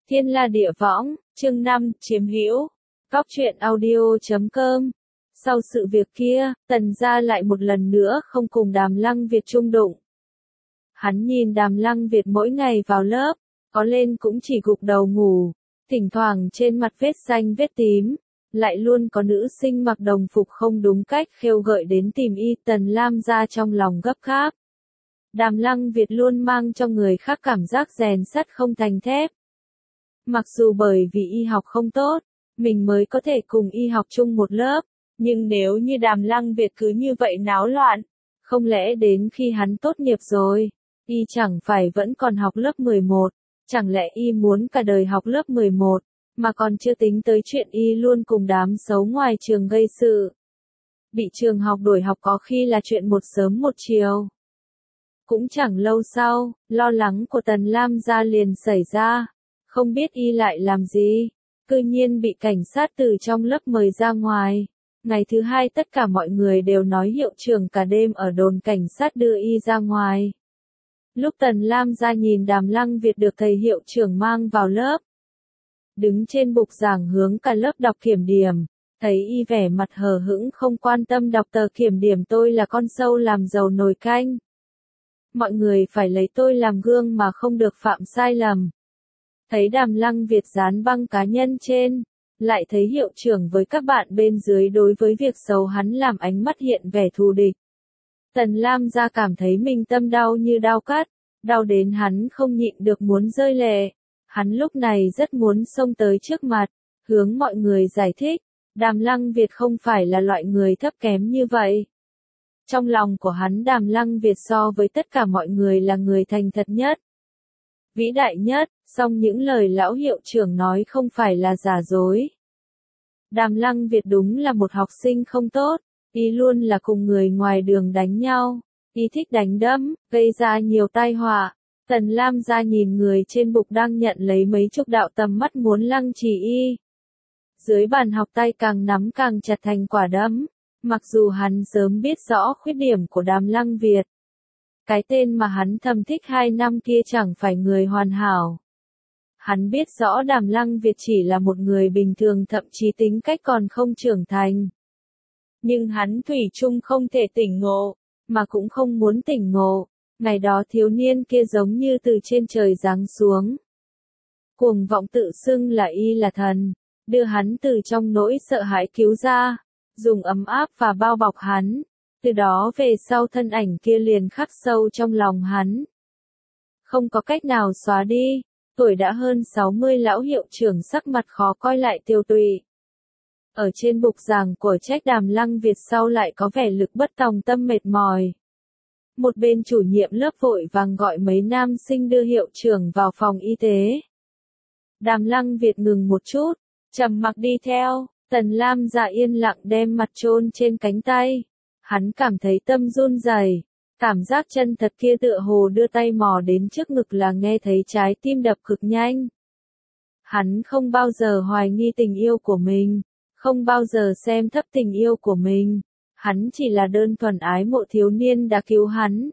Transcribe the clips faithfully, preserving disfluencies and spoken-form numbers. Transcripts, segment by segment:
Thiên La Địa Võng, chương năm, chiếm hữu. Góc truyện audio chấm com. Sau sự việc kia, Tần gia lại một lần nữa không cùng Đàm Lăng Việt chung đụng. Hắn nhìn Đàm Lăng Việt mỗi ngày vào lớp, có lên cũng chỉ gục đầu ngủ, thỉnh thoảng trên mặt vết xanh vết tím, lại luôn có nữ sinh mặc đồng phục không đúng cách khêu gợi đến tìm y. Tần Lam gia trong lòng gấp gáp. Đàm Lăng Việt luôn mang cho người khác cảm giác rèn sắt không thành thép. Mặc dù bởi vì y học không tốt, mình mới có thể cùng y học chung một lớp, nhưng nếu như Đàm Lăng Việt cứ như vậy náo loạn, không lẽ đến khi hắn tốt nghiệp rồi, y chẳng phải vẫn còn học lớp mười một, chẳng lẽ y muốn cả đời học lớp mười một, mà còn chưa tính tới chuyện y luôn cùng đám xấu ngoài trường gây sự. Bị trường học đuổi học có khi là chuyện một sớm một chiều. Cũng chẳng lâu sau, lo lắng của Tần Lam gia liền xảy ra. Không biết y lại làm gì, cư nhiên bị cảnh sát từ trong lớp mời ra ngoài. Ngày thứ hai tất cả mọi người đều nói hiệu trưởng cả đêm ở đồn cảnh sát đưa y ra ngoài. Lúc Tần Lam gia nhìn Đàm Lăng Việt được thầy hiệu trưởng mang vào lớp, đứng trên bục giảng hướng cả lớp đọc kiểm điểm, thấy y vẻ mặt hờ hững không quan tâm đọc tờ kiểm điểm tôi là con sâu làm dầu nồi canh. Mọi người phải lấy tôi làm gương mà không được phạm sai lầm. Thấy Đàm Lăng Việt dán băng cá nhân trên, lại thấy hiệu trưởng với các bạn bên dưới đối với việc xấu hắn làm ánh mắt hiện vẻ thù địch. Tần Lam gia cảm thấy mình tâm đau như đau cắt, đau đến hắn không nhịn được muốn rơi lệ. Hắn lúc này rất muốn xông tới trước mặt, hướng mọi người giải thích, Đàm Lăng Việt không phải là loại người thấp kém như vậy. Trong lòng của hắn Đàm Lăng Việt so với tất cả mọi người là người thành thật nhất, vĩ đại nhất, song những lời lão hiệu trưởng nói không phải là giả dối. Đàm Lăng Việt đúng là một học sinh không tốt, y luôn là cùng người ngoài đường đánh nhau, y thích đánh đấm, gây ra nhiều tai họa. Tần Lam gia nhìn người trên bục đang nhận lấy mấy chục đạo tầm mắt muốn lăng trì y. Dưới bàn học tay càng nắm càng chặt thành quả đấm, mặc dù hắn sớm biết rõ khuyết điểm của Đàm Lăng Việt. Cái tên mà hắn thầm thích hai năm kia chẳng phải người hoàn hảo. Hắn biết rõ Đàm Lăng Việt chỉ là một người bình thường thậm chí tính cách còn không trưởng thành. Nhưng hắn thủy chung không thể tỉnh ngộ, mà cũng không muốn tỉnh ngộ. Ngày đó thiếu niên kia giống như từ trên trời giáng xuống. Cuồng vọng tự xưng là y là thần, đưa hắn từ trong nỗi sợ hãi cứu ra, dùng ấm áp và bao bọc hắn. Từ đó về sau thân ảnh kia liền khắc sâu trong lòng hắn. Không có cách nào xóa đi, tuổi đã hơn sáu mươi lão hiệu trưởng sắc mặt khó coi lại tiêu tụy. Ở trên bục giảng của trách Đàm Lăng Việt sau lại có vẻ lực bất tòng tâm mệt mỏi. Một bên chủ nhiệm lớp vội vàng gọi mấy nam sinh đưa hiệu trưởng vào phòng y tế. Đàm Lăng Việt ngừng một chút, trầm mặc đi theo, Tần Lam gia yên lặng đem mặt chôn trên cánh tay. Hắn cảm thấy tâm run rẩy, cảm giác chân thật kia tựa hồ đưa tay mò đến trước ngực là nghe thấy trái tim đập cực nhanh. Hắn không bao giờ hoài nghi tình yêu của mình, không bao giờ xem thấp tình yêu của mình, hắn chỉ là đơn thuần ái mộ thiếu niên đã cứu hắn.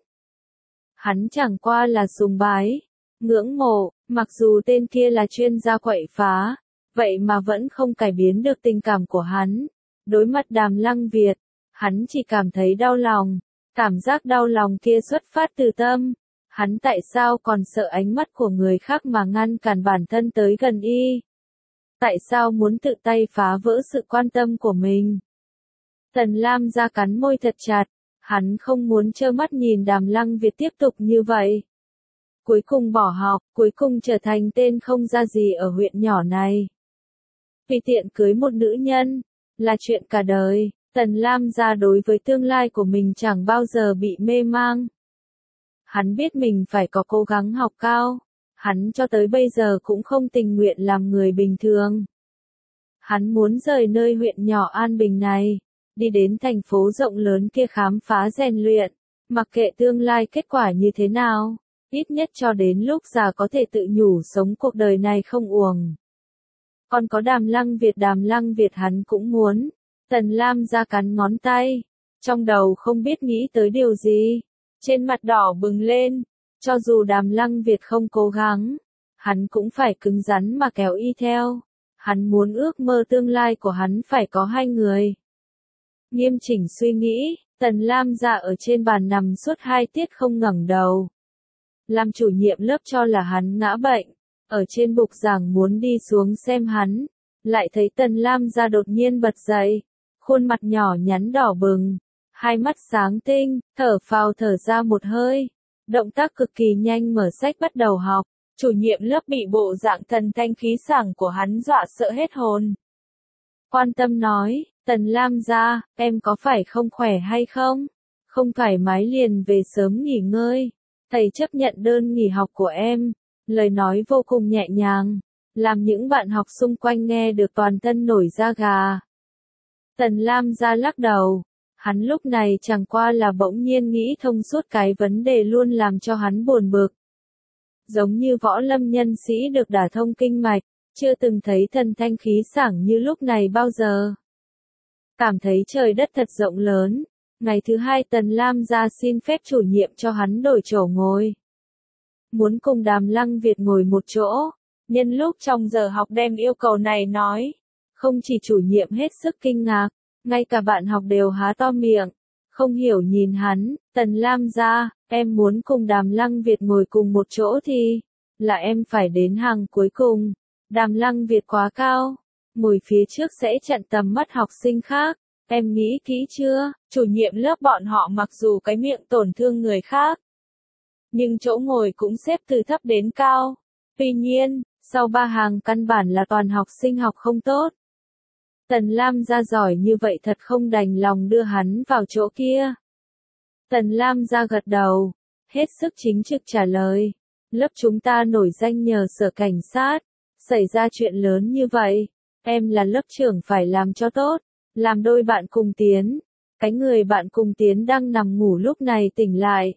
Hắn chẳng qua là sùng bái, ngưỡng mộ, mặc dù tên kia là chuyên gia quậy phá, vậy mà vẫn không cải biến được tình cảm của hắn. Đối mặt Đàm Lăng Việt, hắn chỉ cảm thấy đau lòng, cảm giác đau lòng kia xuất phát từ tâm. Hắn tại sao còn sợ ánh mắt của người khác mà ngăn cản bản thân tới gần y? Tại sao muốn tự tay phá vỡ sự quan tâm của mình? Tần Lam gia cắn môi thật chặt, hắn không muốn trơ mắt nhìn Đàm Lăng Việt tiếp tục như vậy. Cuối cùng bỏ học, cuối cùng trở thành tên không ra gì ở huyện nhỏ này. Vì tiện cưới một nữ nhân, là chuyện cả đời. Tần Lam gia đối với tương lai của mình chẳng bao giờ bị mê mang. Hắn biết mình phải có cố gắng học cao. Hắn cho tới bây giờ cũng không tình nguyện làm người bình thường. Hắn muốn rời nơi huyện nhỏ an bình này, đi đến thành phố rộng lớn kia khám phá rèn luyện, mặc kệ tương lai kết quả như thế nào, ít nhất cho đến lúc già có thể tự nhủ sống cuộc đời này không uổng. Còn có Đàm Lăng Việt, Đàm Lăng Việt hắn cũng muốn. Tần Lam gia cắn ngón tay, trong đầu không biết nghĩ tới điều gì, trên mặt đỏ bừng lên, cho dù Đàm Lăng Việt không cố gắng, hắn cũng phải cứng rắn mà kéo y theo. Hắn muốn ước mơ tương lai của hắn phải có hai người. Nghiêm chỉnh suy nghĩ, Tần Lam Gia ở trên bàn nằm suốt hai tiết không ngẩng đầu. Làm chủ nhiệm lớp cho là hắn ngã bệnh, ở trên bục giảng muốn đi xuống xem hắn, lại thấy Tần Lam Gia đột nhiên bật dậy, khuôn mặt nhỏ nhắn đỏ bừng, hai mắt sáng tinh, thở phào thở ra một hơi, động tác cực kỳ nhanh mở sách bắt đầu học. Chủ nhiệm lớp bị bộ dạng thần thanh khí sảng của hắn dọa sợ hết hồn. Quan tâm nói, Tần Lam Gia, em có phải không khỏe hay không? Không thoải mái liền về sớm nghỉ ngơi. Thầy chấp nhận đơn nghỉ học của em. Lời nói vô cùng nhẹ nhàng, làm những bạn học xung quanh nghe được toàn thân nổi da gà. Tần Lam Gia lắc đầu. Hắn lúc này chẳng qua là bỗng nhiên nghĩ thông suốt cái vấn đề luôn làm cho hắn buồn bực. Giống như võ lâm nhân sĩ được đả thông kinh mạch, chưa từng thấy thần thanh khí sảng như lúc này bao giờ. Cảm thấy trời đất thật rộng lớn, ngày thứ hai Tần Lam Gia xin phép chủ nhiệm cho hắn đổi chỗ ngồi. Muốn cùng Đàm Lăng Việt ngồi một chỗ, nhân lúc trong giờ học đem yêu cầu này nói. Không chỉ chủ nhiệm hết sức kinh ngạc, ngay cả bạn học đều há to miệng, không hiểu nhìn hắn. Tần Lam Gia, em muốn cùng Đàm Lăng Việt ngồi cùng một chỗ thì, là em phải đến hàng cuối cùng. Đàm Lăng Việt quá cao, ngồi phía trước sẽ chặn tầm mắt học sinh khác. Em nghĩ kỹ chưa? Chủ nhiệm lớp bọn họ mặc dù cái miệng tổn thương người khác, nhưng chỗ ngồi cũng xếp từ thấp đến cao. Tuy nhiên, sau ba hàng căn bản là toàn học sinh học không tốt. Tần Lam Gia giỏi như vậy thật không đành lòng đưa hắn vào chỗ kia. Tần Lam Gia gật đầu, hết sức chính trực trả lời. Lớp chúng ta nổi danh nhờ sở cảnh sát, xảy ra chuyện lớn như vậy, em là lớp trưởng phải làm cho tốt, làm đôi bạn cùng tiến. Cái người bạn cùng tiến đang nằm ngủ lúc này tỉnh lại.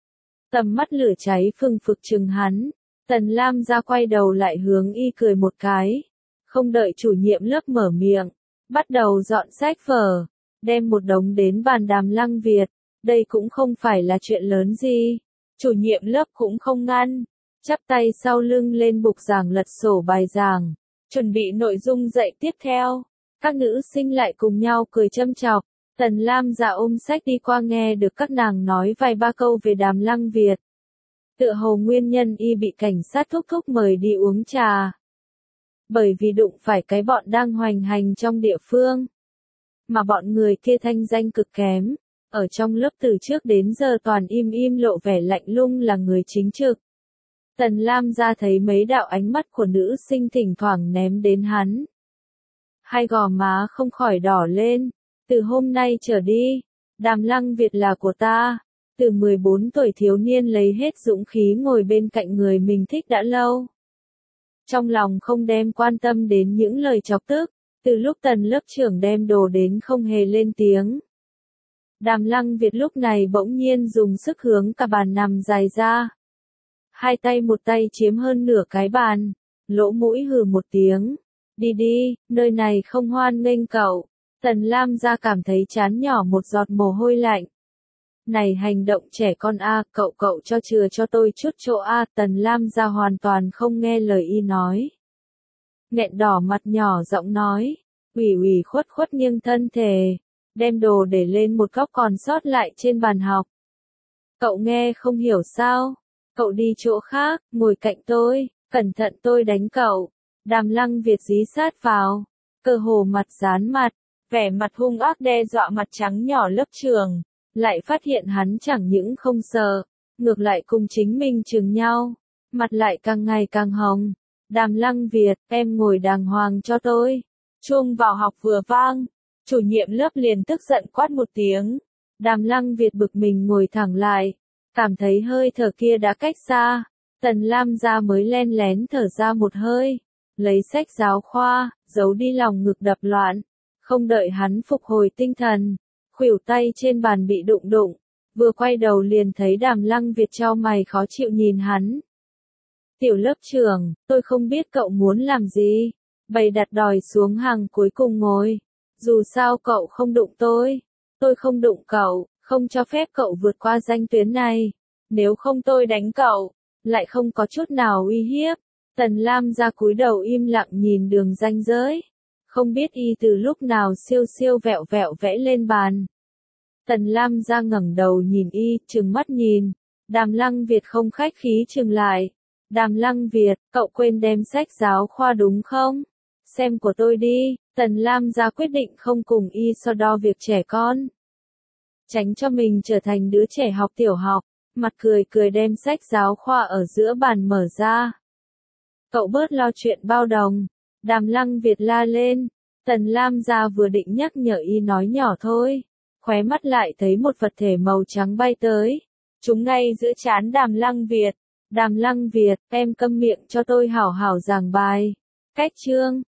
Tầm mắt lửa cháy phừng phực chừng hắn, Tần Lam Gia quay đầu lại hướng y cười một cái. Không đợi chủ nhiệm lớp mở miệng, bắt đầu dọn sách vở, đem một đống đến bàn Đàm Lăng Việt. Đây cũng không phải là chuyện lớn gì. Chủ nhiệm lớp cũng không ngăn, chắp tay sau lưng lên bục giảng lật sổ bài giảng, chuẩn bị nội dung dạy tiếp theo. Các nữ sinh lại cùng nhau cười châm chọc. Tần Lam Dạ ôm sách đi qua nghe được các nàng nói vài ba câu về Đàm Lăng Việt. Tựa hồ nguyên nhân y bị cảnh sát thúc thúc mời đi uống trà. Bởi vì đụng phải cái bọn đang hoành hành trong địa phương. Mà bọn người kia thanh danh cực kém. Ở trong lớp từ trước đến giờ toàn im im lộ vẻ lạnh lùng là người chính trực. Tần Lam Gia thấy mấy đạo ánh mắt của nữ sinh thỉnh thoảng ném đến hắn. Hai gò má không khỏi đỏ lên. Từ hôm nay trở đi, Đàm Lăng Việt là của ta. Từ mười bốn tuổi thiếu niên lấy hết dũng khí ngồi bên cạnh người mình thích đã lâu. Trong lòng không đem quan tâm đến những lời chọc tức, từ lúc Tần lớp trưởng đem đồ đến không hề lên tiếng. Đàm Lăng Việt lúc này bỗng nhiên dùng sức hướng cả bàn nằm dài ra. Hai tay một tay chiếm hơn nửa cái bàn, lỗ mũi hừ một tiếng. Đi đi, nơi này không hoan nghênh cậu. Tần Lam Gia cảm thấy chán nhỏ một giọt mồ hôi lạnh. Này hành động trẻ con a, cậu cậu cho chừa cho tôi chút chỗ a. Tần Lam Gia hoàn toàn không nghe lời y nói. Nghẹn đỏ mặt nhỏ giọng nói, ủy ủy khuất khuất nghiêng thân thể, đem đồ để lên một góc còn sót lại trên bàn học. Cậu nghe không hiểu sao? Cậu đi chỗ khác, ngồi cạnh tôi, cẩn thận tôi đánh cậu. Đàm Lăng Việt dí sát vào, cơ hồ mặt dán mặt, vẻ mặt hung ác đe dọa mặt trắng nhỏ lớp trường, lại phát hiện hắn chẳng những không sợ, ngược lại cùng chính mình chừng nhau, mặt lại càng ngày càng hồng. Đàm Lăng Việt, em ngồi đàng hoàng cho tôi. Chuông vào học vừa vang, chủ nhiệm lớp liền tức giận quát một tiếng. Đàm Lăng Việt bực mình ngồi thẳng lại, cảm thấy hơi thở kia đã cách xa. Tần Lam Gia mới len lén thở ra một hơi, lấy sách giáo khoa, giấu đi lòng ngực đập loạn. Không đợi hắn phục hồi tinh thần, khuỷu tay trên bàn bị đụng đụng, vừa quay đầu liền thấy Đàm Lăng Việt chau mày khó chịu nhìn hắn. Tiểu lớp trưởng, tôi không biết cậu muốn làm gì, bày đặt đòi xuống hàng cuối cùng ngồi. Dù sao cậu không đụng tôi, tôi không đụng cậu, không cho phép cậu vượt qua ranh tuyến này. Nếu không tôi đánh cậu, lại không có chút nào uy hiếp. Tần Lam ra cúi đầu im lặng nhìn đường ranh giới. Không biết y từ lúc nào siêu siêu vẹo vẹo vẽ lên bàn. Tần Lam ra ngẩng đầu nhìn y, trừng mắt nhìn. Đàm Lăng Việt không khách khí trừng lại. Đàm Lăng Việt, cậu quên đem sách giáo khoa đúng không? Xem của tôi đi. Tần Lam ra quyết định không cùng y so đo việc trẻ con. Tránh cho mình trở thành đứa trẻ học tiểu học. Mặt cười cười đem sách giáo khoa ở giữa bàn mở ra. Cậu bớt lo chuyện bao đồng. Đàm Lăng Việt la lên. Tần Lam ra vừa định nhắc nhở y nói nhỏ thôi. Khóe mắt lại thấy một vật thể màu trắng bay tới. Chúng ngay giữa trán Đàm Lăng Việt. Đàm Lăng Việt, em câm miệng cho tôi hảo hảo giảng bài. Cách chương.